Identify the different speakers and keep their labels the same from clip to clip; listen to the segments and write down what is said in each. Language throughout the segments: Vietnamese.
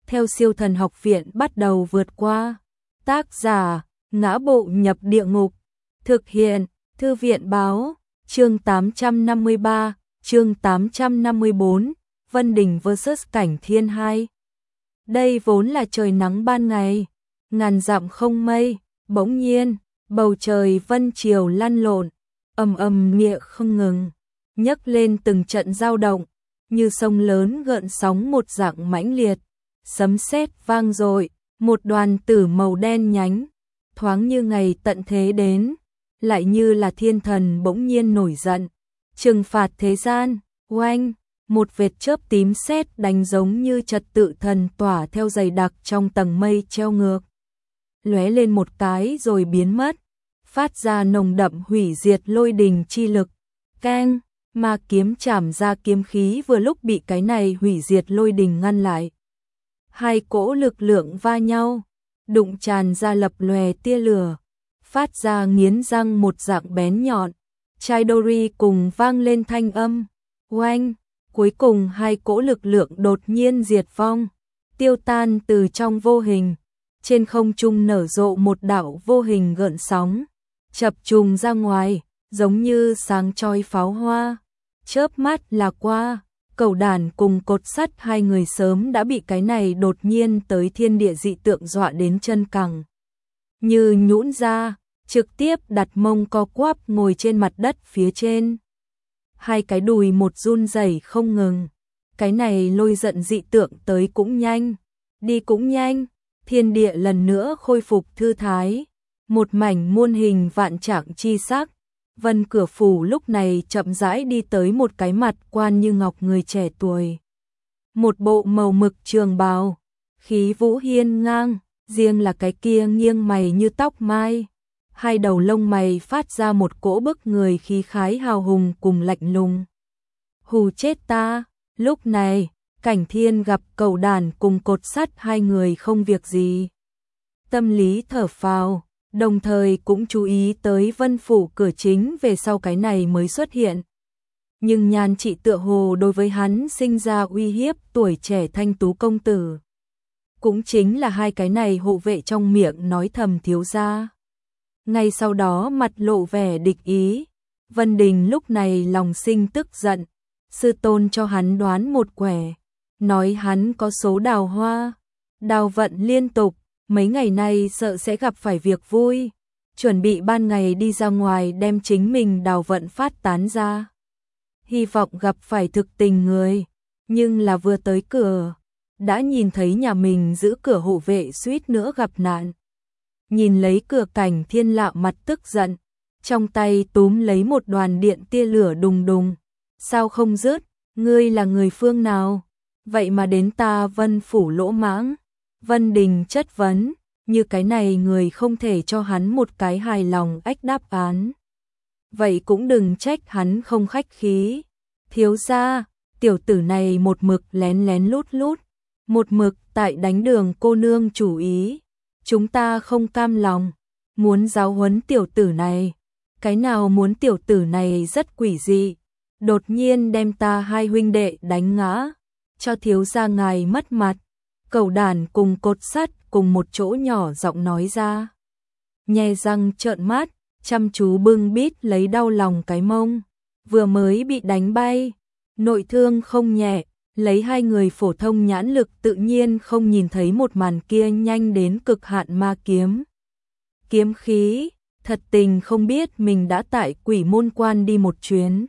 Speaker 1: theo Siêu Thần Học Viện bắt đầu vượt qua. Tác giả: Ngã Bộ Nhập Địa Ngục. Thực hiện: Thư viện báo. Chương 853, chương 854, Vân Đình vs Cảnh Thiên 2. Đây vốn là trời nắng ban ngày, ngàn dặm không mây, bỗng nhiên, bầu trời vân triều lăn lộn, ầm nghĩa không ngừng, nhấc lên từng trận dao động, như sông lớn gợn sóng một dạng mãnh liệt, sấm sét vang dội, một đoàn tử màu đen nhánh, thoáng như ngày tận thế đến, lại như là thiên thần bỗng nhiên nổi giận, trừng phạt thế gian. Oanh, một vệt chớp tím sét đánh giống như trật tự thần tỏa theo dày đặc trong tầng mây treo ngược, lóe lên một cái rồi biến mất, phát ra nồng đậm hủy diệt lôi đình chi lực. Keng, ma kiếm chảm ra kiếm khí vừa lúc bị cái này hủy diệt lôi đình ngăn lại. Hai cỗ lực lượng va nhau, đụng tràn ra lập lòe tia lửa, phát ra nghiến răng một dạng bén nhọn. Chidori cùng vang lên thanh âm. Oanh, cuối cùng hai cỗ lực lượng đột nhiên diệt vong, tiêu tan từ trong vô hình. Trên không trung nở rộ một đạo vô hình gợn sóng, chập trùng ra ngoài, giống như sáng chói pháo hoa. Chớp mắt là qua, Cẩu Đản cùng Cột Sắt hai người sớm đã bị cái này đột nhiên tới thiên địa dị tượng dọa đến chân cẳng như nhũn ra, trực tiếp đặt mông co quắp ngồi trên mặt đất phía trên. Hai cái đùi một run rẩy không ngừng. Cái này lôi giận dị tượng tới cũng nhanh, đi cũng nhanh. Thiên địa lần nữa khôi phục thư thái, một mảnh muôn hình vạn trạng chi sắc. Vân Cửa Phủ lúc này chậm rãi đi tới một cái mặt quan như ngọc người trẻ tuổi. Một bộ màu mực trường bào, khí vũ hiên ngang, riêng là cái kia nghiêng mày như tóc mai. Hai đầu lông mày phát ra một cỗ bức người khí khái hào hùng cùng lạnh lùng. Hù chết ta. Lúc này, Cảnh Thiên gặp Cẩu Đản cùng Cột Sắt hai người không việc gì. Tâm lý thở phào, đồng thời cũng chú ý tới Vân Phủ cửa chính về sau cái này mới xuất hiện. Nhưng Nhan Trị tựa hồ đối với hắn sinh ra uy hiếp tuổi trẻ thanh tú công tử. Cũng chính là hai cái này hộ vệ trong miệng nói thầm thiếu gia. Ngay sau đó mặt lộ vẻ địch ý. Vân Đình lúc này lòng sinh tức giận. Sư tôn cho hắn đoán một quẻ, nói hắn có số đào hoa, đào vận liên tục, mấy ngày nay sợ sẽ gặp phải việc vui, chuẩn bị ban ngày đi ra ngoài đem chính mình đào vận phát tán ra. Hy vọng gặp phải thực tình người, nhưng là vừa tới cửa, đã nhìn thấy nhà mình giữ cửa hộ vệ suýt nữa gặp nạn. Nhìn lấy cửa Cảnh Thiên lạ mặt tức giận, trong tay túm lấy một đoàn điện tia lửa đùng đùng. Sao không dứt, ngươi là người phương nào? Vậy mà đến ta Vân Phủ lỗ mãng. Vân Đình chất vấn, như cái này người không thể cho hắn một cái hài lòng ách đáp án. Vậy cũng đừng trách hắn không khách khí. Thiếu gia, tiểu tử này một mực lén lén lút lút, một mực tại đánh đường cô nương chủ ý. Chúng ta không cam lòng, muốn giáo huấn tiểu tử này. Cái nào muốn tiểu tử này rất quỷ dị. Đột nhiên đem ta hai huynh đệ đánh ngã, cho thiếu gia ngài mất mặt. Cẩu Đản cùng Cột Sắt cùng một chỗ nhỏ giọng nói ra. Nhe răng trợn mắt, chăm chú bưng bít lấy đau lòng cái mông. Vừa mới bị đánh bay, nội thương không nhẹ, lấy hai người phổ thông nhãn lực tự nhiên không nhìn thấy một màn kia nhanh đến cực hạn ma kiếm. Kiếm khí, thật tình không biết mình đã tại Quỷ Môn Quan đi một chuyến.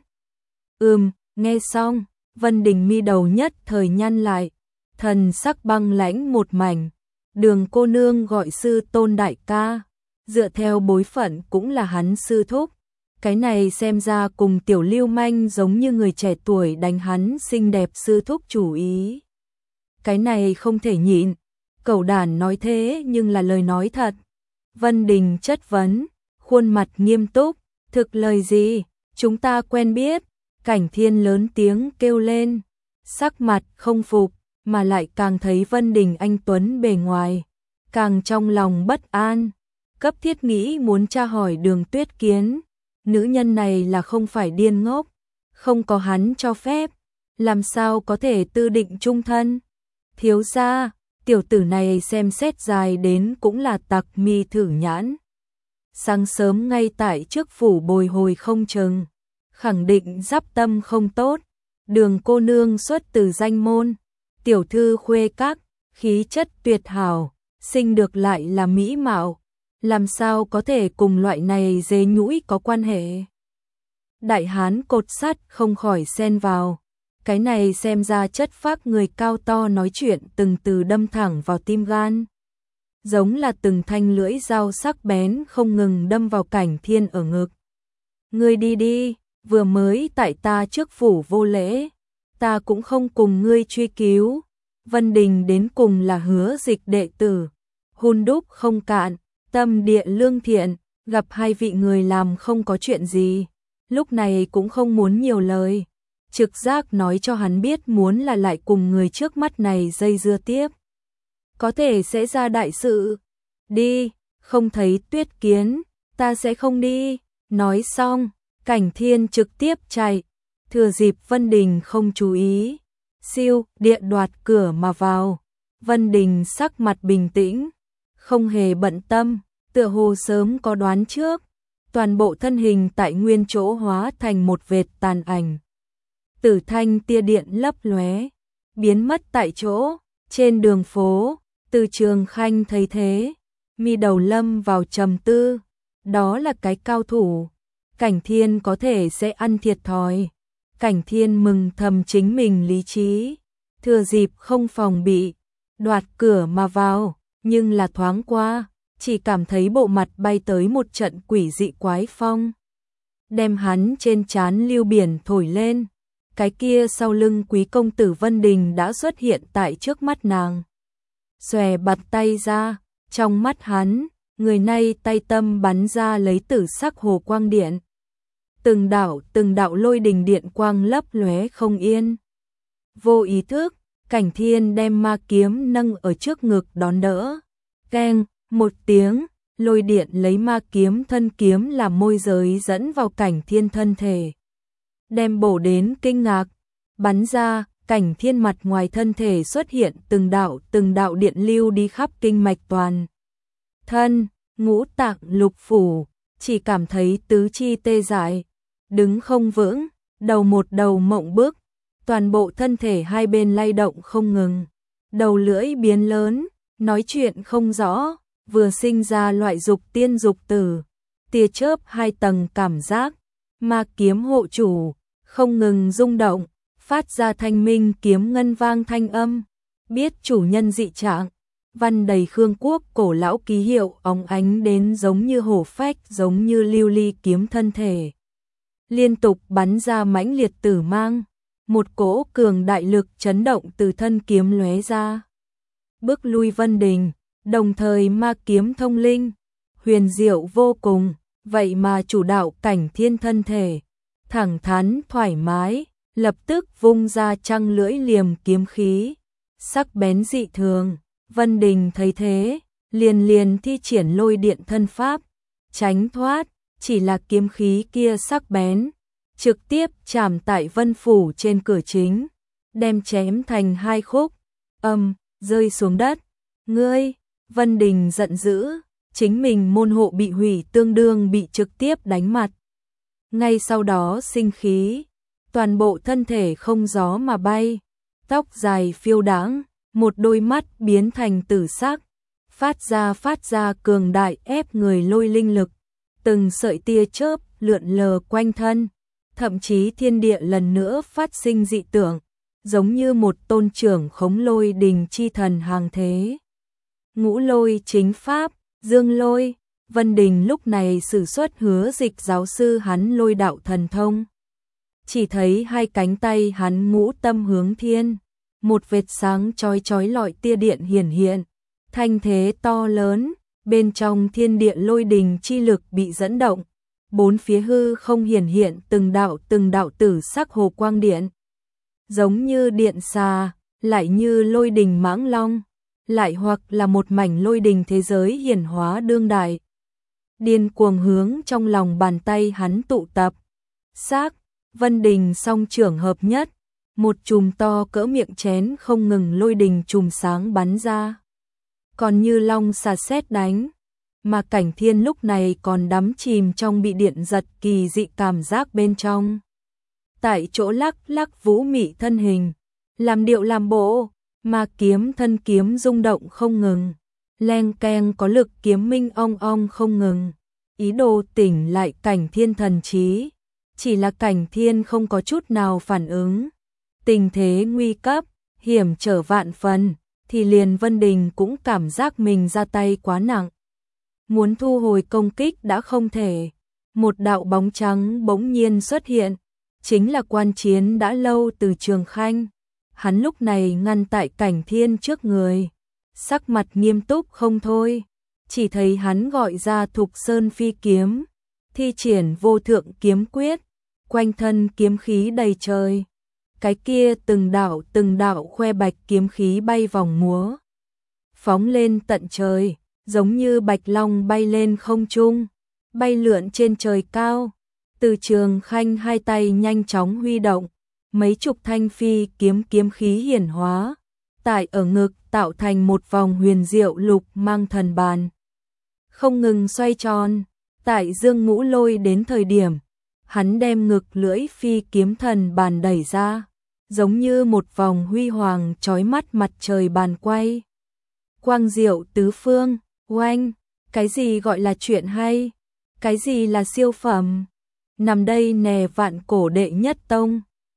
Speaker 1: Nghe xong, Vân Đình mi đầu nhất thời nhăn lại, thần sắc băng lãnh một mảnh. Đường cô nương gọi sư tôn đại ca, dựa theo bối phận cũng là hắn sư thúc. Cái này xem ra cùng tiểu lưu manh giống như người trẻ tuổi đánh hắn xinh đẹp sư thúc chủ ý. Cái này không thể nhịn, Cẩu Đản nói thế nhưng là lời nói thật. Vân Đình chất vấn, khuôn mặt nghiêm túc, thực lời gì, chúng ta quen biết. Cảnh Thiên lớn tiếng kêu lên, sắc mặt không phục, mà lại càng thấy Vân Đình anh tuấn bề ngoài, càng trong lòng bất an, cấp thiết nghĩ muốn tra hỏi Đường Tuyết Kiến. Nữ nhân này là không phải điên ngốc, không có hắn cho phép, làm sao có thể tư định chung thân. Thiếu gia, tiểu tử này xem xét dài đến cũng là tặc mi thử nhãn. Sáng sớm ngay tại trước phủ bồi hồi không chừng, khẳng định giáp tâm không tốt. Đường cô nương xuất từ danh môn, tiểu thư khuê các, khí chất tuyệt hảo, sinh được lại là mỹ mạo, làm sao có thể cùng loại này dế nhũi có quan hệ. Đại hán cột sắt không khỏi xen vào, cái này xem ra chất phác người cao to nói chuyện từng từ đâm thẳng vào tim gan. Giống là từng thanh lưỡi dao sắc bén không ngừng đâm vào Cảnh Thiên ở ngực. Ngươi đi đi, vừa mới tại ta trước phủ vô lễ, ta cũng không cùng ngươi truy cứu. Vân Đình đến cùng là Hứa Dịch đệ tử, hun đúc không cạn, tâm địa lương thiện, gặp hai vị người làm không có chuyện gì, lúc này cũng không muốn nhiều lời. Trực giác nói cho hắn biết muốn là lại cùng người trước mắt này dây dưa tiếp, có thể sẽ ra đại sự. Đi, không thấy Tuyết Kiến, ta sẽ không đi. Nói xong, Cảnh Thiên trực tiếp chạy, thừa dịp Vân Đình không chú ý, siêu địa đoạt cửa mà vào. Vân Đình sắc mặt bình tĩnh, không hề bận tâm, tựa hồ sớm có đoán trước, toàn bộ thân hình tại nguyên chỗ hóa thành một vệt tàn ảnh. Tử thanh tia điện lấp lóe, biến mất tại chỗ. Trên đường phố, Từ Trường Khanh thấy thế, mi đầu lâm vào trầm tư, đó là cái cao thủ, Cảnh Thiên có thể sẽ ăn thiệt thòi. Cảnh Thiên mừng thầm chính mình lý trí, thừa dịp không phòng bị, đoạt cửa mà vào, nhưng là thoáng qua, chỉ cảm thấy bộ mặt bay tới một trận quỷ dị quái phong, đem hắn trên trán lưu biển thổi lên. Cái kia sau lưng quý công tử Vân Đình đã xuất hiện tại trước mắt nàng. Xòe bạt tay ra, trong mắt hắn, người này tay tâm bắn ra lấy tử sắc hồ quang điện. Từng đạo lôi đình điện quang lấp lóe không yên. Vô ý thức, Cảnh Thiên đem ma kiếm nâng ở trước ngực đón đỡ. Keng, một tiếng, lôi điện lấy ma kiếm thân kiếm làm môi giới dẫn vào Cảnh Thiên thân thể. Đem bổ đến kinh ngạc, bắn ra, Cảnh Thiên mặt ngoài thân thể xuất hiện từng đạo điện lưu đi khắp kinh mạch toàn thân, ngũ tạng lục phủ, chỉ cảm thấy tứ chi tê dại, đứng không vững, đầu một đầu mộng bức, toàn bộ thân thể hai bên lay động không ngừng, đầu lưỡi biến lớn, nói chuyện không rõ, vừa sinh ra loại dục tiên dục tử, tia chớp hai tầng cảm giác, ma kiếm hộ chủ, không ngừng rung động, phát ra thanh minh kiếm ngân vang thanh âm, biết chủ nhân dị trạng, văn đầy Khương Quốc cổ lão ký hiệu óng ánh đến giống như hổ phách, giống như lưu ly kiếm thân thể. Liên tục bắn ra mãnh liệt tử mang, một cỗ cường đại lực chấn động từ thân kiếm lóe ra, bước lui Vân Đình, đồng thời ma kiếm thông linh, huyền diệu vô cùng, vậy mà chủ đạo Cảnh Thiên thân thể, thẳng thắn thoải mái, lập tức vung ra trăng lưỡi liềm kiếm khí, sắc bén dị thường. Vân Đình thấy thế, liền thi triển lôi điện thân pháp, tránh thoát, chỉ là kiếm khí kia sắc bén, trực tiếp chạm tại Vân phủ trên cửa chính, đem chém thành hai khúc, rơi xuống đất. Ngươi, Vân Đình giận dữ, chính mình môn hộ bị hủy tương đương bị trực tiếp đánh mặt. Ngay sau đó sinh khí, toàn bộ thân thể không gió mà bay, tóc dài phiêu đãng, một đôi mắt biến thành tử sắc, phát ra cường đại ép người lôi linh lực, từng sợi tia chớp lượn lờ quanh thân, thậm chí thiên địa lần nữa phát sinh dị tượng, giống như một tôn trưởng khống lôi đình chi thần hàng thế. Ngũ lôi chính pháp, dương lôi, Vân Đình lúc này sử xuất Hứa Dịch giáo sư hắn lôi đạo thần thông. Chỉ thấy hai cánh tay hắn ngũ tâm hướng thiên, một vệt sáng chói chói lọi tia điện hiển hiện, thanh thế to lớn, bên trong thiên địa lôi đình chi lực bị dẫn động, bốn phía hư không hiển hiện từng đạo tử sắc hồ quang điện, giống như điện xà, lại như lôi đình mãng long, lại hoặc là một mảnh lôi đình thế giới hiển hóa đương đại. Điên cuồng hướng trong lòng bàn tay hắn tụ tập. Vân Đình song trưởng hợp nhất, một chùm to cỡ miệng chén không ngừng lôi đình chùm sáng bắn ra. Còn như long xà sét đánh, mà Cảnh Thiên lúc này còn đắm chìm trong bị điện giật kỳ dị cảm giác bên trong. Tại chỗ lắc lắc vũ mị thân hình, làm điệu làm bộ, mà thân kiếm rung động không ngừng, leng keng có lực kiếm minh ong ong không ngừng, ý đồ tỉnh lại Cảnh Thiên thần trí, chỉ là Cảnh Thiên không có chút nào phản ứng. Tình thế nguy cấp, hiểm trở vạn phần, thì liền Vân Đình cũng cảm giác mình ra tay quá nặng. Muốn thu hồi công kích đã không thể, một đạo bóng trắng bỗng nhiên xuất hiện, chính là quan chiến đã lâu từ Trường Khanh. Hắn lúc này ngăn tại Cảnh Thiên trước người, sắc mặt nghiêm túc không thôi, chỉ thấy hắn gọi ra Thục Sơn Phi kiếm, thi triển vô thượng kiếm quyết, quanh thân kiếm khí đầy trời. Cái kia từng đạo khoe bạch kiếm khí bay vòng múa, phóng lên tận trời, giống như bạch long bay lên không trung, bay lượn trên trời cao. Từ Trường Khanh hai tay nhanh chóng huy động, mấy chục thanh phi kiếm khí hiển hóa, tại ở ngực tạo thành một vòng huyền diệu lục mang thần bàn, không ngừng xoay tròn. Tại Dương Ngũ Lôi đến thời điểm, hắn đem ngực lưỡi phi kiếm thần bàn đẩy ra, giống như một vòng huy hoàng chói mắt mặt trời bàn quay. Quang diệu tứ phương, oanh, cái gì gọi là chuyện hay, cái gì là siêu phẩm, nằm đây nè vạn cổ đệ nhất tông.